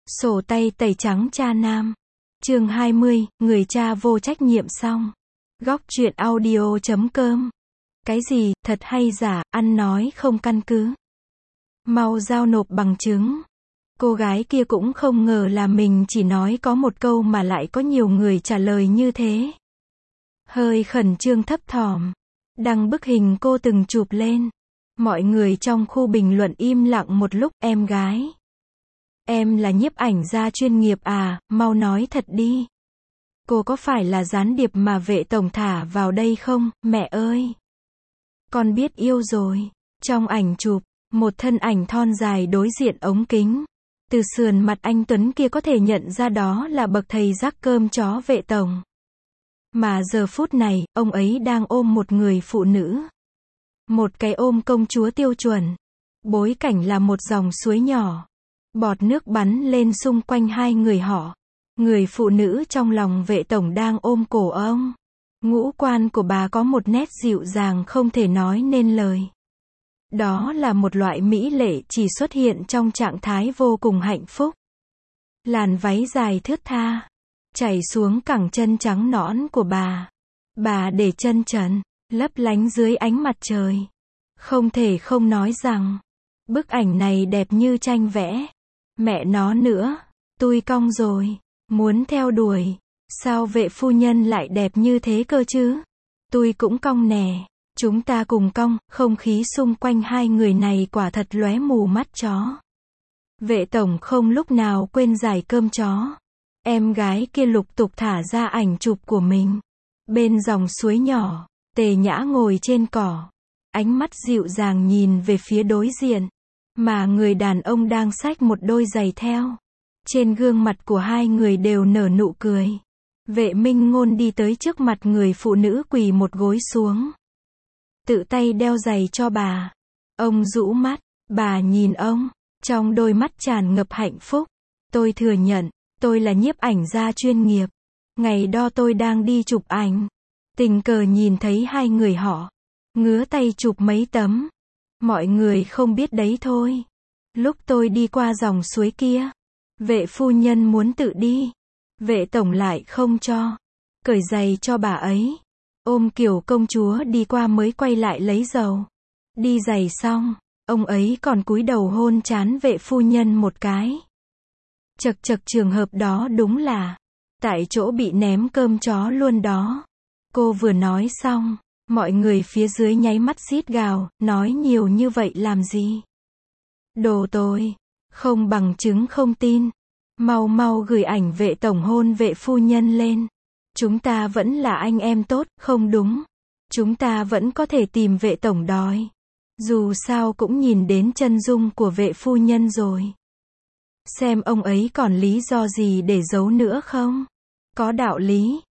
Sổ tay tẩy trắng cha nam. Chương 20, người cha vô trách nhiệm xong. Góc truyện audio.com. Cái gì, thật hay giả, ăn nói không căn cứ. Mau giao nộp bằng chứng. Cô gái kia cũng không ngờ là mình chỉ nói có một câu mà lại có nhiều người trả lời như thế. Hơi khẩn trương thấp thỏm. Đăng bức hình cô từng chụp lên. Mọi người trong khu bình luận im lặng một lúc. Em gái, em là nhiếp ảnh gia chuyên nghiệp à, mau nói thật đi. Cô có phải là gián điệp mà vệ tổng thả vào đây không, mẹ ơi? Con biết yêu rồi. Trong ảnh chụp, một thân ảnh thon dài đối diện ống kính. Từ sườn mặt anh Tuấn kia có thể nhận ra đó là bậc thầy rắc cơm chó vệ tổng. Mà giờ phút này, ông ấy đang ôm một người phụ nữ. Một cái ôm công chúa tiêu chuẩn. Bối cảnh là một dòng suối nhỏ. Bọt nước bắn lên xung quanh hai người họ. Người phụ nữ trong lòng vệ tổng đang ôm cổ ông. Ngũ quan của bà có một nét dịu dàng không thể nói nên lời. Đó là một loại mỹ lệ chỉ xuất hiện trong trạng thái vô cùng hạnh phúc. Làn váy dài thướt tha, chảy xuống cẳng chân trắng nõn của bà. Bà để chân trần, lấp lánh dưới ánh mặt trời. Không thể không nói rằng, bức ảnh này đẹp như tranh vẽ. Mẹ nó nữa, tôi cong rồi, muốn theo đuổi. Sao vệ phu nhân lại đẹp như thế cơ chứ? Tôi cũng cong nè. Chúng ta cùng cong, không khí xung quanh hai người này quả thật lóe mù mắt chó. Vệ tổng không lúc nào quên giải cơm chó. Em gái kia lục tục thả ra ảnh chụp của mình. Bên dòng suối nhỏ, Tề Nhã ngồi trên cỏ. Ánh mắt dịu dàng nhìn về phía đối diện. Mà người đàn ông đang xách một đôi giày theo. Trên gương mặt của hai người đều nở nụ cười. Vệ Minh Ngôn đi tới trước mặt người phụ nữ quỳ một gối xuống. Tự tay đeo giày cho bà. Ông rũ mắt, bà nhìn ông, trong đôi mắt tràn ngập hạnh phúc. Tôi thừa nhận, tôi là nhiếp ảnh gia chuyên nghiệp. Ngày đó tôi đang đi chụp ảnh. Tình cờ nhìn thấy hai người họ. Ngứa tay chụp mấy tấm. Mọi người không biết đấy thôi. Lúc tôi đi qua dòng suối kia, vệ phu nhân muốn tự đi. Vệ tổng lại không cho. Cởi giày cho bà ấy. Ôm kiểu công chúa đi qua mới quay lại lấy dầu. Đi giày xong, ông ấy còn cúi đầu hôn trán vệ phu nhân một cái. Chật chật, trường hợp đó đúng là tại chỗ bị ném cơm chó luôn đó. Cô vừa nói xong, mọi người phía dưới nháy mắt rít gào, nói nhiều như vậy làm gì? Đồ tồi, không bằng chứng không tin. Mau mau gửi ảnh vệ tổng hôn vệ phu nhân lên. Chúng ta vẫn là anh em tốt, không đúng. Chúng ta vẫn có thể tìm vệ tổng đòi. Dù sao cũng nhìn đến chân dung của vệ phu nhân rồi. Xem ông ấy còn lý do gì để giấu nữa không? Có đạo lý.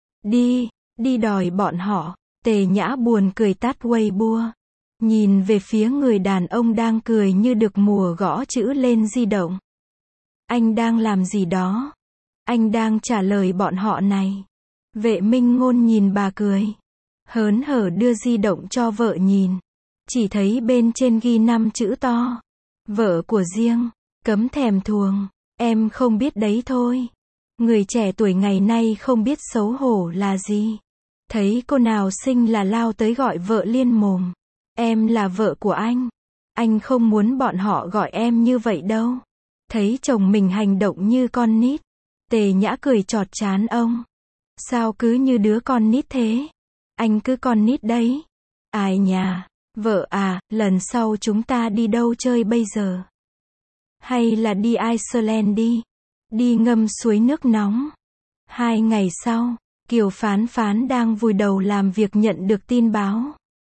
Đi đòi bọn họ. Tề Nhã buồn cười tắt Weibo. Nhìn về phía người đàn ông đang cười như được mùa gõ chữ lên di động. Anh đang làm gì đó? Anh đang trả lời bọn họ này. Vệ Minh Ngôn nhìn bà cười. Hớn hở đưa di động cho vợ nhìn. Chỉ thấy bên trên ghi 5 chữ to. Vợ của riêng. Cấm thèm thuồng. Em không biết đấy thôi. Người trẻ tuổi ngày nay không biết xấu hổ là gì. Thấy cô nào xinh là lao tới gọi vợ liên mồm. Em là vợ của anh. Anh không muốn bọn họ gọi em như vậy đâu. Thấy chồng mình hành động như con nít. Tề Nhã cười chọt chán ông. Sao cứ như đứa con nít thế? Anh cứ con nít đấy. Ai nhà, vợ à, lần sau chúng ta đi đâu chơi bây giờ? Hay là đi Iceland đi? Đi ngâm suối nước nóng. 2 ngày sau, Kiều Phán Phán đang vùi đầu làm việc nhận được tin báo.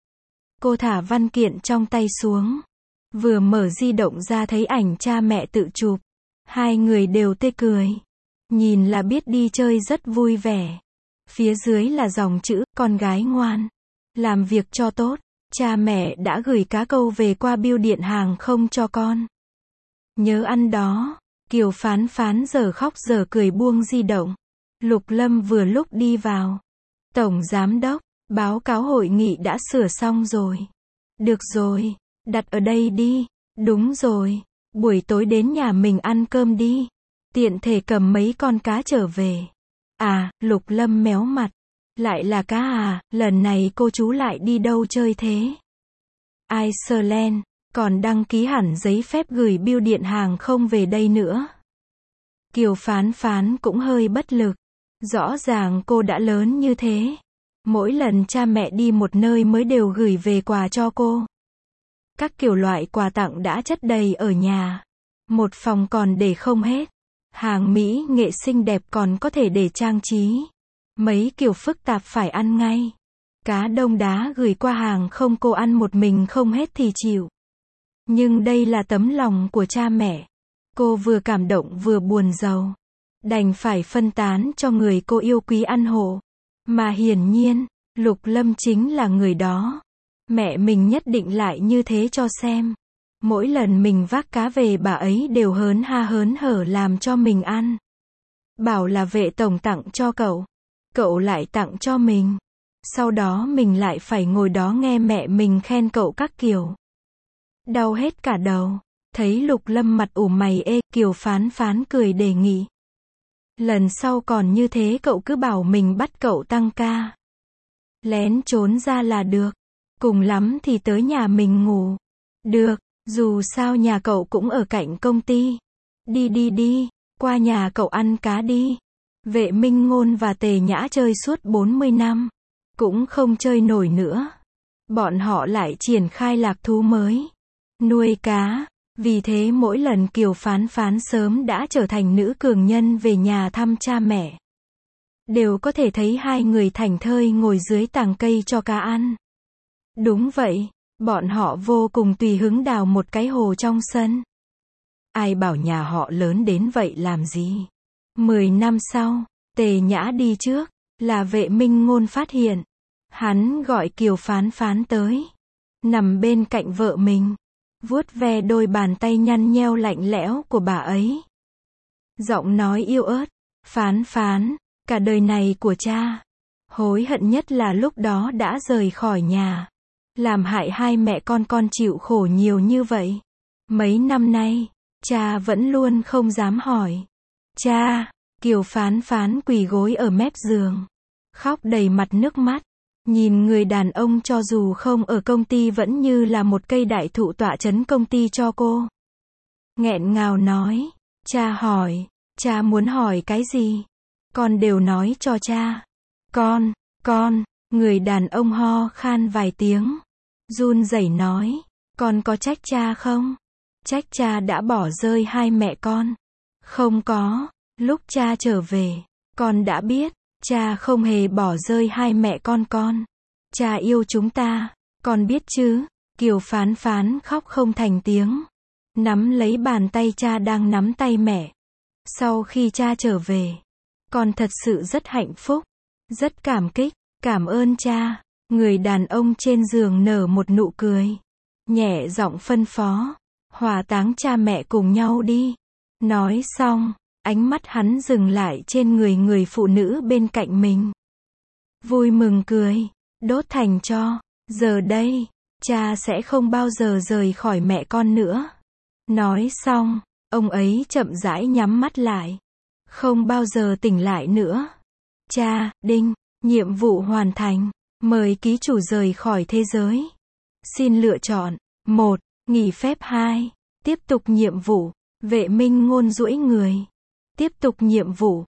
Cô thả văn kiện trong tay xuống. Vừa mở di động ra thấy ảnh cha mẹ tự chụp. Hai người đều tê cười. Nhìn là biết đi chơi rất vui vẻ. Phía dưới là dòng chữ, con gái ngoan. Làm việc cho tốt. Cha mẹ đã gửi cá câu về qua bưu điện hàng không cho con. Nhớ ăn đó. Kiều Phán Phán giờ khóc giờ cười buông di động. Lục Lâm vừa lúc đi vào. Tổng giám đốc, báo cáo hội nghị đã sửa xong rồi. Được rồi, đặt ở đây đi. Đúng rồi, buổi tối đến nhà mình ăn cơm đi. tiện thể cầm mấy con cá trở về. À, Lục Lâm méo mặt. Lại là cá à, lần này cô chú lại đi đâu chơi thế? Iceland, còn đăng ký hẳn giấy phép gửi bưu điện hàng không về đây nữa. Kiều Phán Phán cũng hơi bất lực. Rõ ràng cô đã lớn như thế. Mỗi lần cha mẹ đi một nơi mới đều gửi về quà cho cô. Các kiểu loại quà tặng đã chất đầy ở nhà. Một phòng còn để không hết. Hàng mỹ nghệ xinh đẹp còn có thể để trang trí. Mấy kiểu phức tạp phải ăn ngay. Cá đông đá gửi qua hàng không cô ăn một mình không hết thì chịu. Nhưng đây là tấm lòng của cha mẹ. Cô vừa cảm động vừa buồn rầu. Đành phải phân tán cho người cô yêu quý ăn hộ. Mà hiển nhiên, Lục Lâm chính là người đó. Mẹ mình nhất định lại như thế cho xem. Mỗi lần mình vác cá về bà ấy đều hớn ha hớn hở làm cho mình ăn. Bảo là vệ tổng tặng cho cậu. Cậu lại tặng cho mình. Sau đó mình lại phải ngồi đó nghe mẹ mình khen cậu các kiểu. Đau hết cả đầu. Thấy Lục Lâm mặt ủ mày ê, Kiều Phán Phán cười đề nghị. Lần sau còn như thế cậu cứ bảo mình bắt cậu tăng ca. Lén trốn ra là được. Cùng lắm thì tới nhà mình ngủ. Được, dù sao nhà cậu cũng ở cạnh công ty. Đi, qua nhà cậu ăn cá đi. Vệ Minh Ngôn và Tề Nhã chơi suốt 40 năm. Cũng không chơi nổi nữa. Bọn họ lại triển khai lạc thú mới. Nuôi cá. Vì thế mỗi lần Kiều Phán Phán sớm đã trở thành nữ cường nhân về nhà thăm cha mẹ. Đều có thể thấy hai người thảnh thơi ngồi dưới tàng cây cho cá ăn. Đúng vậy, bọn họ vô cùng tùy hứng đào một cái hồ trong sân. Ai bảo nhà họ lớn đến vậy làm gì? 10 năm sau, Tề Nhã đi trước, là Vệ Minh Ngôn phát hiện. Hắn gọi Kiều Phán Phán tới. Nằm bên cạnh vợ mình. Vuốt ve đôi bàn tay nhăn nheo lạnh lẽo của bà ấy. Giọng nói yêu ớt. Phán Phán, cả đời này của cha. Hối hận nhất là lúc đó đã rời khỏi nhà. Làm hại hai mẹ con chịu khổ nhiều như vậy. Mấy năm nay, cha vẫn luôn không dám hỏi. Cha, Kiều Phán Phán quỳ gối ở mép giường. Khóc đầy mặt nước mắt. Nhìn người đàn ông cho dù không ở công ty vẫn như là một cây đại thụ tọa trấn công ty cho cô. Nghẹn ngào nói. Cha hỏi. Cha muốn hỏi cái gì? Con đều nói cho cha. Con, người đàn ông ho khan vài tiếng. Run rẩy nói. Con có trách cha không? Trách cha đã bỏ rơi hai mẹ con. Không có, lúc cha trở về, con đã biết, cha không hề bỏ rơi hai mẹ con. Cha yêu chúng ta, con biết chứ? Kiều Phán Phán khóc không thành tiếng. Nắm lấy bàn tay cha đang nắm tay mẹ. Sau khi cha trở về, con thật sự rất hạnh phúc, rất cảm kích, cảm ơn cha. Người đàn ông trên giường nở một nụ cười. Nhẹ giọng phân phó, hỏa táng cha mẹ cùng nhau đi. Nói xong, ánh mắt hắn dừng lại trên người phụ nữ bên cạnh mình. Vui mừng cười, đốt thành tro. Giờ đây, cha sẽ không bao giờ rời khỏi mẹ con nữa. Nói xong, ông ấy chậm rãi nhắm mắt lại. Không bao giờ tỉnh lại nữa. Cha, đinh, nhiệm vụ hoàn thành. Mời ký chủ rời khỏi thế giới. Xin lựa chọn. 1. Nghỉ phép. 2. Tiếp tục nhiệm vụ. Vệ Minh Ngôn duỗi người. Tiếp tục nhiệm vụ.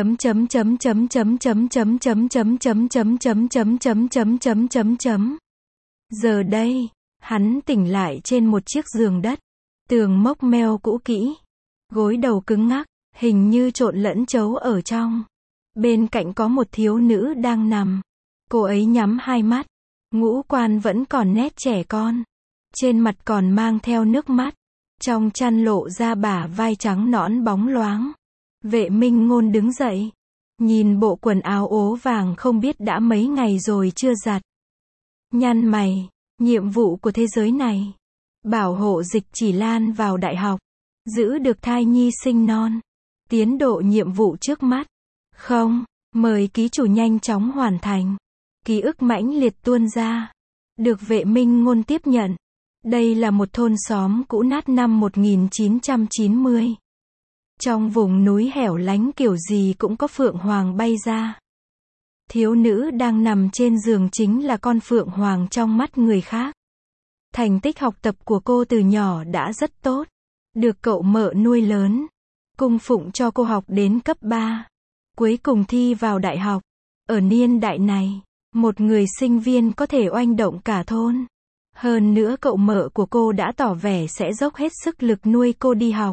Giờ đây, hắn tỉnh lại trên một chiếc giường đất. Tường mốc meo cũ kỹ. Gối đầu cứng ngắc, hình như trộn lẫn trấu ở trong. Bên cạnh có một thiếu nữ đang nằm. Cô ấy nhắm hai mắt. Ngũ quan vẫn còn nét trẻ con. Trên mặt còn mang theo nước mắt. Trong chăn lộ ra bả vai trắng nõn bóng loáng. Vệ Minh Ngôn đứng dậy. Nhìn bộ quần áo ố vàng không biết đã mấy ngày rồi chưa giặt. Nhăn mày. Nhiệm vụ của thế giới này. Bảo hộ Dịch Chỉ Lan vào đại học. Giữ được thai nhi sinh non. Tiến độ nhiệm vụ trước mắt. Không. Mời ký chủ nhanh chóng hoàn thành. Ký ức mãnh liệt tuôn ra. Được Vệ Minh Ngôn tiếp nhận. Đây là một thôn xóm cũ nát năm 1990. Trong vùng núi hẻo lánh kiểu gì cũng có phượng hoàng bay ra. Thiếu nữ đang nằm trên giường chính là con phượng hoàng trong mắt người khác. Thành tích học tập của cô từ nhỏ đã rất tốt. Được cậu mợ nuôi lớn. Cung phụng cho cô học đến cấp 3. Cuối cùng thi vào đại học. Ở niên đại này, một người sinh viên có thể oanh động cả thôn. Hơn nữa cậu mợ của cô đã tỏ vẻ sẽ dốc hết sức lực nuôi cô đi học.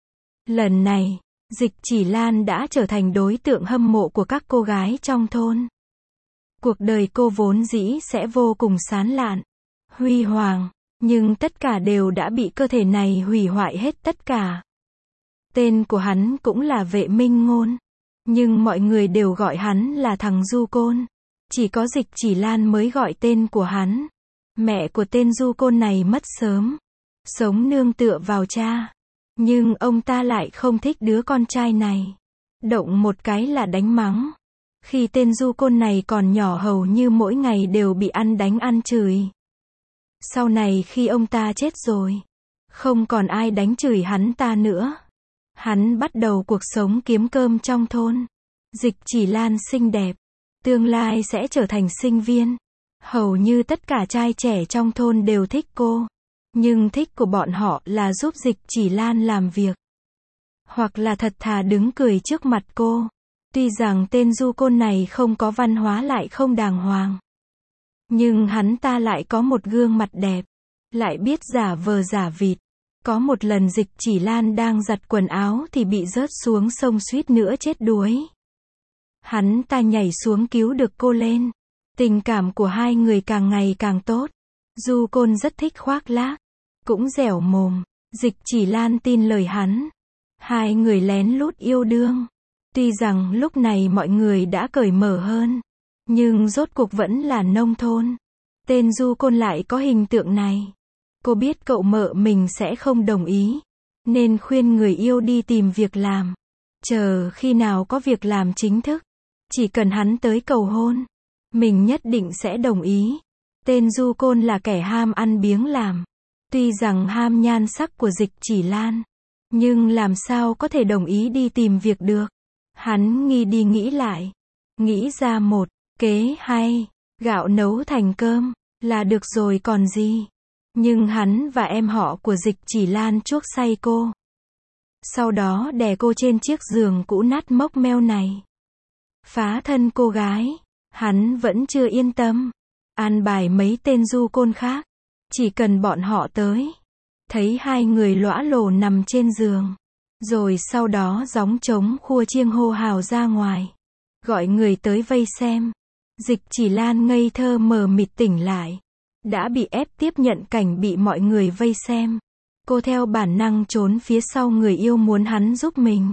Lần này, Dịch Chỉ Lan đã trở thành đối tượng hâm mộ của các cô gái trong thôn. Cuộc đời cô vốn dĩ sẽ vô cùng sáng lạn, huy hoàng, nhưng tất cả đều đã bị cơ thể này hủy hoại hết tất cả. Tên của hắn cũng là Vệ Minh Ngôn, nhưng mọi người đều gọi hắn là thằng Du Côn. Chỉ có Dịch Chỉ Lan mới gọi tên của hắn. Mẹ của tên Du Côn này mất sớm, sống nương tựa vào cha. Nhưng ông ta lại không thích đứa con trai này. Động một cái là đánh mắng. Khi tên Du Côn này còn nhỏ hầu như mỗi ngày đều bị ăn đánh ăn chửi. Sau này khi ông ta chết rồi, không còn ai đánh chửi hắn ta nữa. Hắn bắt đầu cuộc sống kiếm cơm trong thôn. Dịch Chỉ Lan xinh đẹp, tương lai sẽ trở thành sinh viên. Hầu như tất cả trai trẻ trong thôn đều thích cô. Nhưng thích của bọn họ là giúp Dịch Chỉ Lan làm việc. Hoặc là thật thà đứng cười trước mặt cô. Tuy rằng tên Du Côn này không có văn hóa lại không đàng hoàng. Nhưng hắn ta lại có một gương mặt đẹp. Lại biết giả vờ giả vịt. Có một lần Dịch Chỉ Lan đang giặt quần áo thì bị rớt xuống sông suýt nữa chết đuối. Hắn ta nhảy xuống cứu được cô lên. Tình cảm của hai người càng ngày càng tốt. Du Côn rất thích khoác lác, cũng dẻo mồm. Dịch Chỉ Lan tin lời hắn. Hai người lén lút yêu đương. Tuy rằng lúc này mọi người đã cởi mở hơn, nhưng rốt cuộc vẫn là nông thôn. Tên Du Côn lại có hình tượng này. Cô biết cậu mợ mình sẽ không đồng ý, nên khuyên người yêu đi tìm việc làm. Chờ khi nào có việc làm chính thức, chỉ cần hắn tới cầu hôn, mình nhất định sẽ đồng ý. Tên Du Côn là kẻ ham ăn biếng làm. Tuy rằng ham nhan sắc của Dịch Chỉ Lan, nhưng làm sao có thể đồng ý đi tìm việc được. Hắn nghĩ đi nghĩ lại, nghĩ ra một kế hay, gạo nấu thành cơm là được rồi còn gì. Nhưng hắn và em họ của Dịch Chỉ Lan chuốc say cô. Sau đó đè cô trên chiếc giường cũ nát mốc meo này. Phá thân cô gái. Hắn vẫn chưa yên tâm. An bài mấy tên Du Côn khác. Chỉ cần bọn họ tới. Thấy hai người lõa lồ nằm trên giường. Rồi sau đó gióng trống khua chiêng hô hào ra ngoài. Gọi người tới vây xem. Dịch Chỉ Lan ngây thơ mờ mịt tỉnh lại. Đã bị ép tiếp nhận cảnh bị mọi người vây xem. Cô theo bản năng trốn phía sau người yêu muốn hắn giúp mình.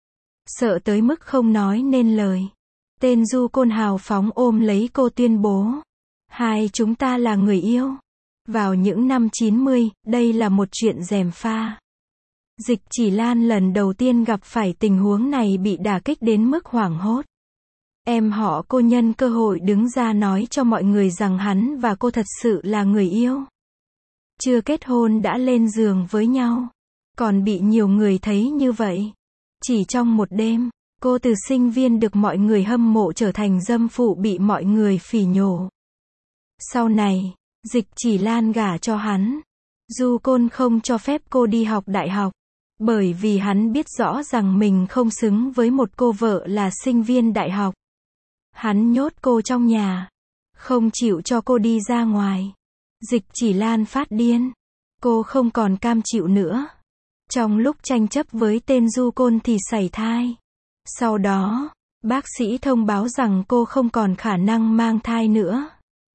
Sợ tới mức không nói nên lời. Tên Du Côn hào phóng ôm lấy cô tuyên bố. Hai chúng ta là người yêu. Vào những năm 90, đây là một chuyện gièm pha. Dịch Chỉ Lan lần đầu tiên gặp phải tình huống này bị đả kích đến mức hoảng hốt. Em họ cô nhân cơ hội đứng ra nói cho mọi người rằng hắn và cô thật sự là người yêu. Chưa kết hôn đã lên giường với nhau. Còn bị nhiều người thấy như vậy. Chỉ trong một đêm, cô từ sinh viên được mọi người hâm mộ trở thành dâm phụ bị mọi người phỉ nhổ. Sau này, Dịch Chỉ Lan gả cho hắn. Du Côn không cho phép cô đi học đại học. Bởi vì hắn biết rõ rằng mình không xứng với một cô vợ là sinh viên đại học. Hắn nhốt cô trong nhà. Không chịu cho cô đi ra ngoài. Dịch Chỉ Lan phát điên. Cô không còn cam chịu nữa. Trong lúc tranh chấp với tên Du Côn thì sảy thai. Sau đó, bác sĩ thông báo rằng cô không còn khả năng mang thai nữa.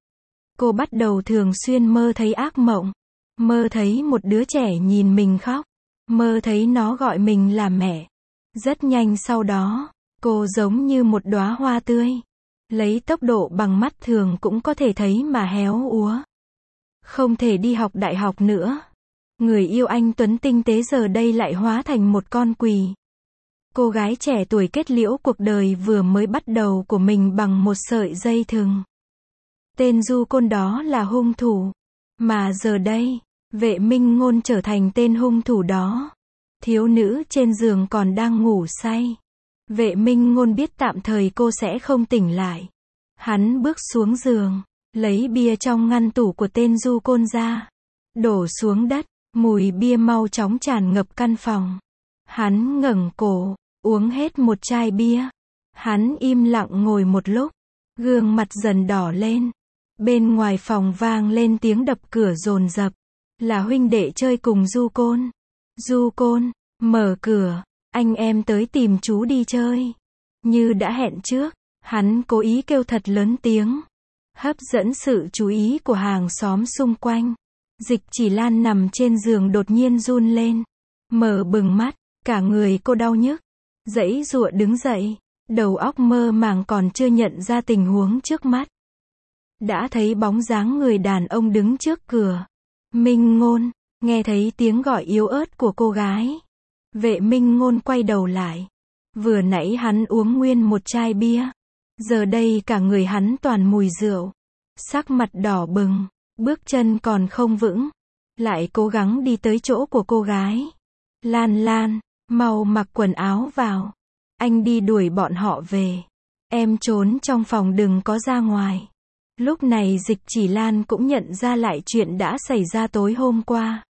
Cô bắt đầu thường xuyên mơ thấy ác mộng. Mơ thấy một đứa trẻ nhìn mình khóc. Mơ thấy nó gọi mình là mẹ. Rất nhanh sau đó, cô giống như một đóa hoa tươi. Lấy tốc độ bằng mắt thường cũng có thể thấy mà héo úa. Không thể đi học đại học nữa. Người yêu anh tuấn tinh tế giờ đây lại hóa thành một con quỳ. Cô gái trẻ tuổi kết liễu cuộc đời vừa mới bắt đầu của mình bằng một sợi dây thừng. Tên Du Côn đó là hung thủ. Mà giờ đây, Vệ Minh Ngôn trở thành tên hung thủ đó. Thiếu nữ trên giường còn đang ngủ say. Vệ Minh Ngôn biết tạm thời cô sẽ không tỉnh lại. Hắn bước xuống giường, lấy bia trong ngăn tủ của tên du côn ra, đổ xuống đất, mùi bia mau chóng tràn ngập căn phòng. Hắn ngẩng cổ, uống hết một chai bia. Hắn im lặng ngồi một lúc, gương mặt dần đỏ lên. Bên ngoài phòng vang lên tiếng đập cửa dồn dập. Là huynh đệ chơi cùng du côn. Du côn, mở cửa, anh em tới tìm chú đi chơi. Như đã hẹn trước, hắn cố ý kêu thật lớn tiếng, hấp dẫn sự chú ý của hàng xóm xung quanh. Dịch Chỉ Lan nằm trên giường đột nhiên run lên, mở bừng mắt, cả người cô đau nhức, giãy giụa đứng dậy, đầu óc mơ màng còn chưa nhận ra tình huống trước mắt. Đã thấy bóng dáng người đàn ông đứng trước cửa. Minh Ngôn, nghe thấy tiếng gọi yếu ớt của cô gái. Vệ Minh Ngôn quay đầu lại. Vừa nãy hắn uống nguyên một chai bia. Giờ đây cả người hắn toàn mùi rượu. Sắc mặt đỏ bừng, bước chân còn không vững. Lại cố gắng đi tới chỗ của cô gái. Lan Lan, mau mặc quần áo vào. Anh đi đuổi bọn họ về. Em trốn trong phòng đừng có ra ngoài. Lúc này Dịch Chỉ Lan cũng nhận ra lại chuyện đã xảy ra tối hôm qua.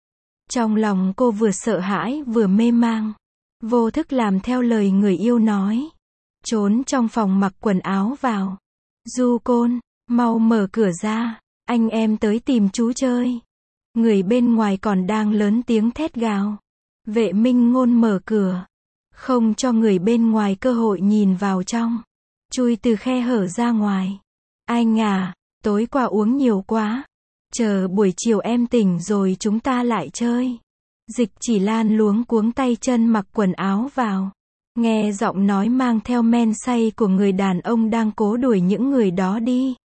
Trong lòng cô vừa sợ hãi vừa mê mang. Vô thức làm theo lời người yêu nói. Trốn trong phòng mặc quần áo vào. Du côn, mau mở cửa ra. Anh em tới tìm chú chơi. Người bên ngoài còn đang lớn tiếng thét gào. Vệ Minh Ngôn mở cửa. Không cho người bên ngoài cơ hội nhìn vào trong. Chui từ khe hở ra ngoài. Anh à, tối qua uống nhiều quá. Chờ buổi chiều em tỉnh rồi chúng ta lại chơi. Dịch Chỉ Lan luống cuống tay chân mặc quần áo vào. Nghe giọng nói mang theo men say của người đàn ông đang cố đuổi những người đó đi.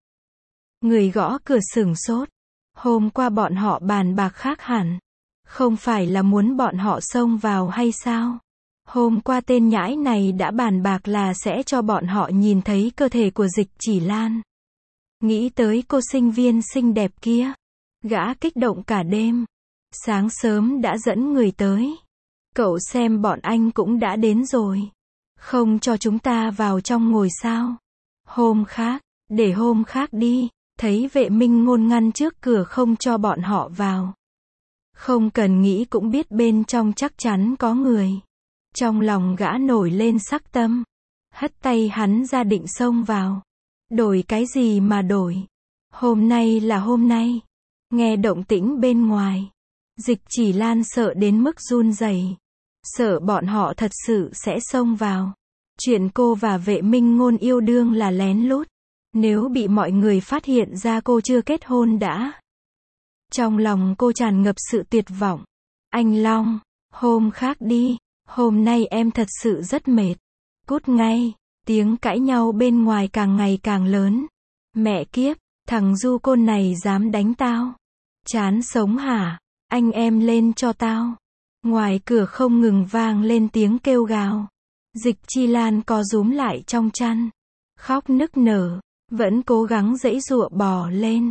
Người gõ cửa sửng sốt. Hôm qua bọn họ bàn bạc khác hẳn. Không phải là muốn bọn họ xông vào hay sao? Hôm qua tên nhãi này đã bàn bạc là sẽ cho bọn họ nhìn thấy cơ thể của Dịch Chỉ Lan. Nghĩ tới cô sinh viên xinh đẹp kia. Gã kích động cả đêm. Sáng sớm đã dẫn người tới. Cậu xem bọn anh cũng đã đến rồi. Không cho chúng ta vào trong ngồi sao? Hôm khác, để hôm khác đi. Thấy Vệ Minh Ngôn ngăn trước cửa không cho bọn họ vào. Không cần nghĩ cũng biết bên trong chắc chắn có người. Trong lòng gã nổi lên sắc tâm. Hất tay hắn ra định xông vào. Đổi cái gì mà đổi? Hôm nay là hôm nay. Nghe động tĩnh bên ngoài. Dịch Chỉ Lan sợ đến mức run rẩy. Sợ bọn họ thật sự sẽ xông vào. Chuyện cô và Vệ Minh Ngôn yêu đương là lén lút. Nếu bị mọi người phát hiện ra cô chưa kết hôn đã. Trong lòng cô tràn ngập sự tuyệt vọng. Anh Long, hôm khác đi. Hôm nay em thật sự rất mệt. Cút ngay. Tiếng cãi nhau bên ngoài càng ngày càng lớn. Mẹ kiếp, thằng du côn này dám đánh tao. Chán sống hả? Anh em lên cho tao. Ngoài cửa không ngừng vang lên tiếng kêu gào. Dịch Chỉ Lan co rúm lại trong chăn. Khóc nức nở. Vẫn cố gắng giãy giụa bò lên.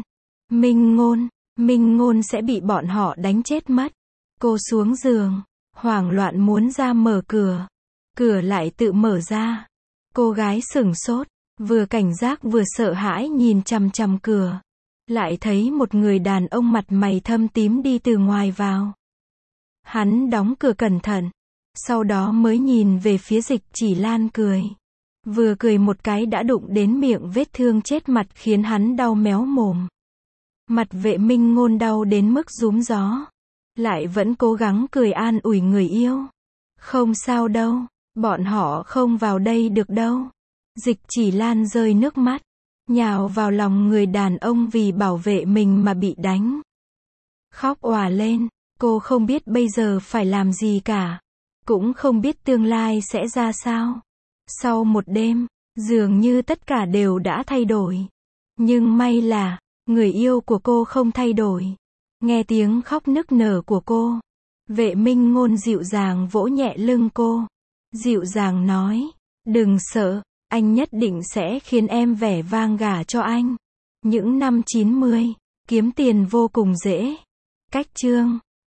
Minh Ngôn sẽ bị bọn họ đánh chết mất. Cô xuống giường. Hoảng loạn muốn ra mở cửa. Cửa lại tự mở ra. Cô gái sửng sốt. Vừa cảnh giác vừa sợ hãi nhìn chằm chằm cửa. Lại thấy một người đàn ông mặt mày thâm tím đi từ ngoài vào. Hắn đóng cửa cẩn thận. Sau đó mới nhìn về phía Dịch Chỉ Lan cười. Vừa cười một cái đã đụng đến miệng vết thương chết mặt khiến hắn đau méo mồm. Mặt Vệ Minh Ngôn đau đến mức rúm gió. Lại vẫn cố gắng cười an ủi người yêu. Không sao đâu, bọn họ không vào đây được đâu. Dịch Chỉ Lan rơi nước mắt. Nhào vào lòng người đàn ông vì bảo vệ mình mà bị đánh. Khóc òa lên, cô không biết bây giờ phải làm gì cả. Cũng không biết tương lai sẽ ra sao. Sau một đêm, dường như tất cả đều đã thay đổi. Nhưng may là, người yêu của cô không thay đổi. Nghe tiếng khóc nức nở của cô. Vệ Minh Ngôn dịu dàng vỗ nhẹ lưng cô. Dịu dàng nói, đừng sợ, anh nhất định sẽ khiến em vẻ vang gả cho anh. Những năm 90, kiếm tiền vô cùng dễ. Cách chương